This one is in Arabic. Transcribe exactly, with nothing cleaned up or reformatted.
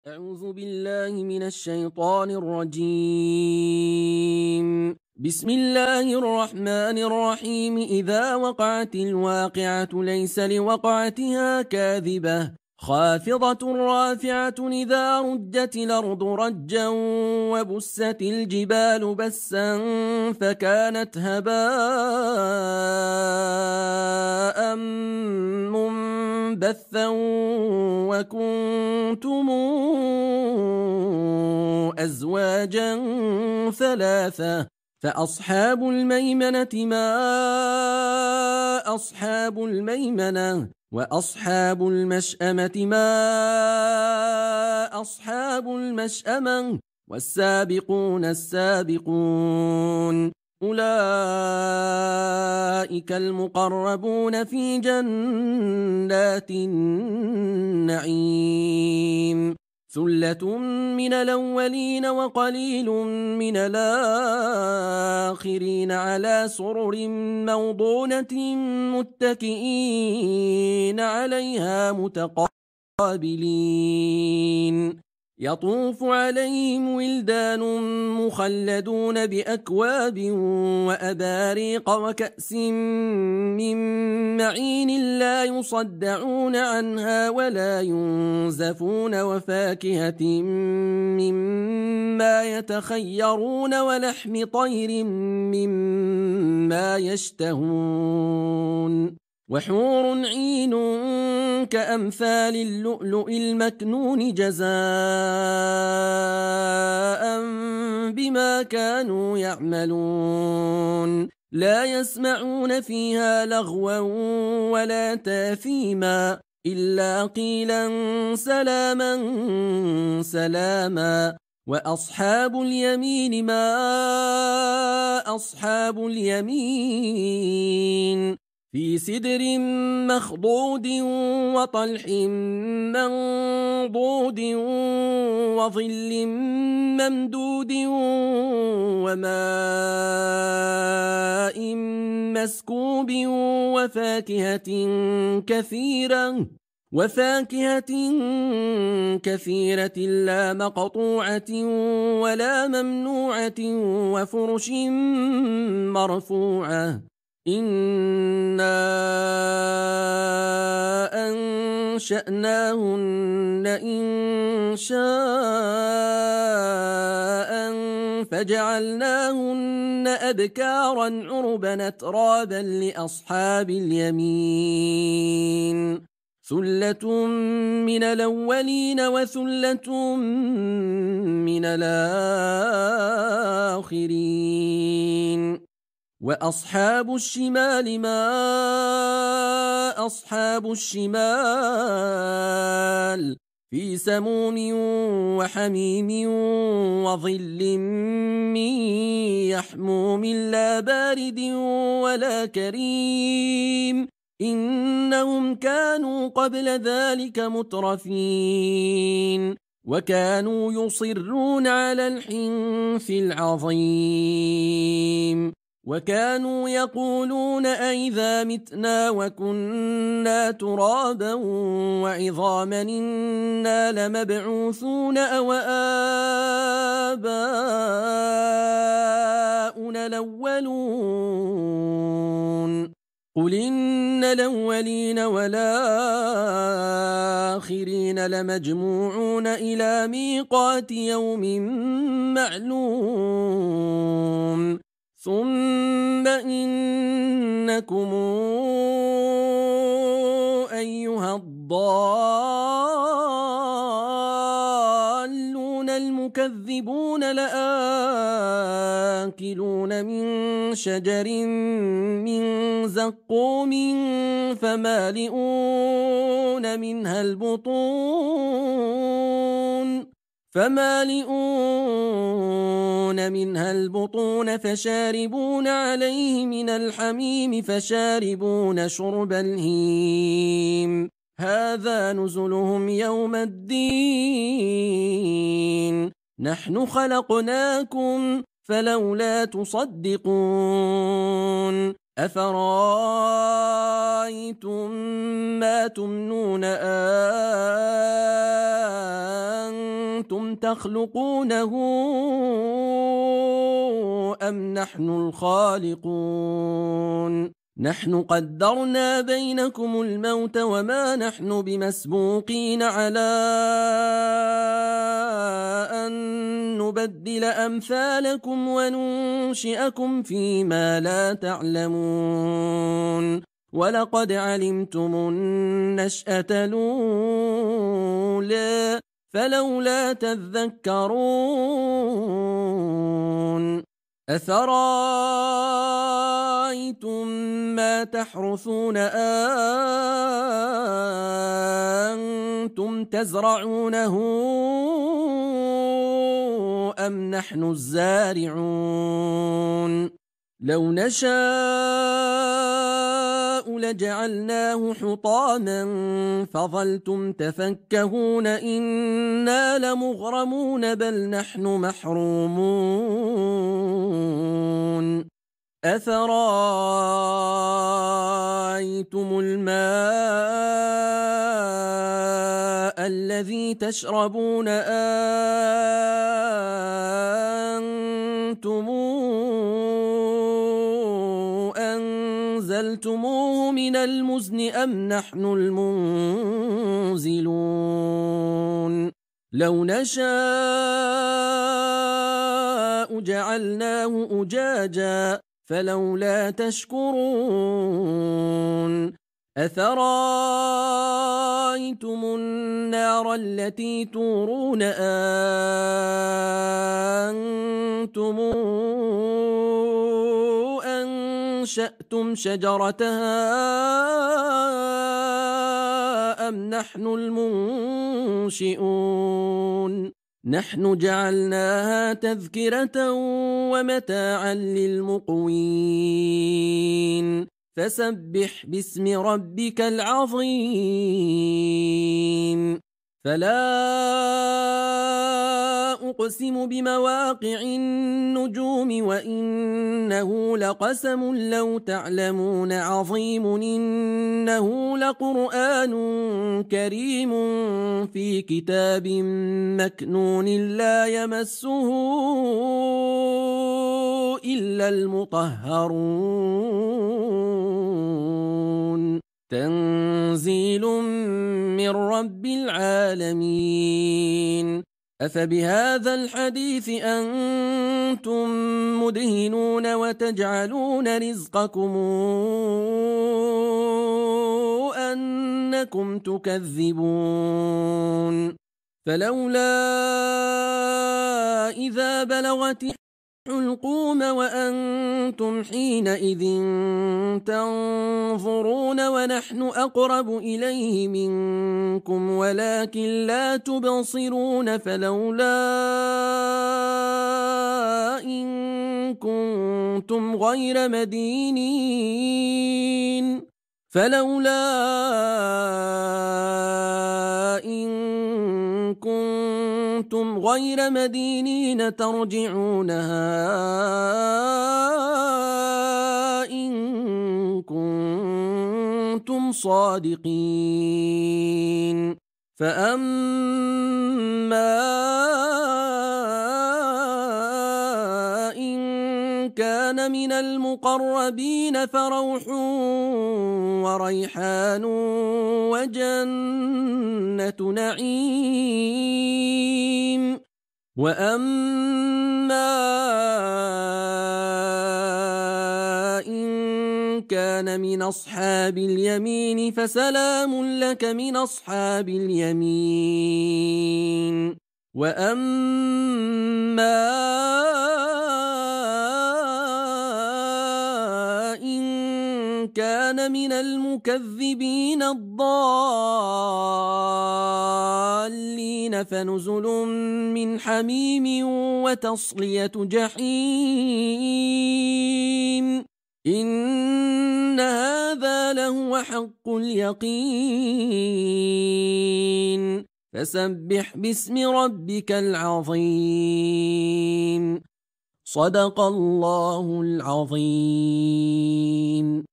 أعوذ بالله من الشيطان الرجيم. بسم الله الرحمن الرحيم. إذا وقعت الواقعة ليس لوقعتها كاذبة خافضة رافعة إذا رجت الأرض رجا وبست الجبال بسا فكانت هباء منبثا وكنتم أزواجا ثلاثة فأصحاب الميمنة ما أصحاب الميمنة وأصحاب المشأمة ما أصحاب المشأمة والسابقون السابقون أولئك المقربون في جنات النعيم ثلة من الأولين وقليل من الآخرين على سرر موضونة متكئين عليها متقابلين يطوف عليهم ولدان مخلدون بأكواب وأباريق وكأس من معين لا يصدعون عنها ولا ينزفون وفاكهة مما يتخيرون ولحم طير مما يشتهون وحور عين كأمثال اللؤلؤ المكنون جزاء بما كانوا يعملون لا يسمعون فيها لغوا ولا تاثيما إلا قيلا سلاما سلاما وأصحاب اليمين ما أصحاب اليمين في سدر مخضود وطلح منضود وظل ممدود وماء مسكوب وفاكهة كثيرة وفاكهة كثيرة لا مقطوعة ولا ممنوعة وفرش مرفوعة إنا أنشأناهن إن شاء فجعلناهن أبكارا عربا أترابا لأصحاب اليمين ثلة من الأولين وثلة من الآخرين وأصحاب الشمال ما أصحاب الشمال في سموم وحميم وظل من يحموم لا بارد ولا كريم إنهم كانوا قبل ذلك مترفين وكانوا يصرون على الحنث العظيم وكانوا يقولون أئذا متنا وكنا ترابا وعظاما إنا لمبعوثون أو آباؤنا الأولون قل إن الأولين والآخرين لمجموعون إلى ميقات يوم معلوم ثم إنكم أيها الضالون المكذبون لآكلون من شجر من زقوم فمالئون منها البطون فمالئون منها البطون فشاربون عليه من الحميم فشاربون شرب الهيم هذا نزلهم يوم الدين نحن خلقناكم فلولا تصدقون أفرأيتم ما تمنون أأنتم تخلقونه أم نحن الخالقون نحن قدرنا بينكم الموت وما نحن بمسبوقين على أن نبدل أمثالكم وننشئكم فيما لا تعلمون ولقد علمتم النشأة الأولى فلولا تذكرون أفرأيتم ما تحرثون أأنتم تزرعونه أم نحن الزارعون لو نشاء لجعلناه حطاما فظلتم تفكهون إنا لمغرمون بل نحن محرومون أفرأيتم الماء الذي تشربون أأنتم أنزلتموه من المزن أم نحن المنزلون لو نشاء جعلناه أجاجا فلولا تشكرون أفرأيتم النار التي تورون أأنتم أنشأتم شجرتها أم نحن المنشئون نحن جعلناها تذكرة ومتاعا للمقوين فسبح باسم ربك العظيم فلا أقسم بمواقع النجوم وإنه لقسم لو تعلمون عظيم إنه لقرآن كريم في كتاب مكنون لا يمسه إلا المطهرون تنزيل من رب العالمين أفبهذا الحديث أنتم مدهنون وتجعلون رزقكم أنكم تكذبون فلولا إذا بلغت الحلقوم وأنتم حينئذ تنظرون ونحن أقرب إليه منكم ولكن لا تبصرون فلولا إن كنتم غير مدينين فلولا إن كنتم غير مدينين ترجعونها إن كنتم صادقين فأما إن كان من المقربين فروح وريحان وجنة نعيم وأما إن كان من أصحاب اليمين فسلام لك من أصحاب اليمين وأما إن كان من المكذبين الضالين فنزل من حميم وتصلية جحيم إن هذا لهو حق اليقين فسبح باسم ربك العظيم صدق الله العظيم.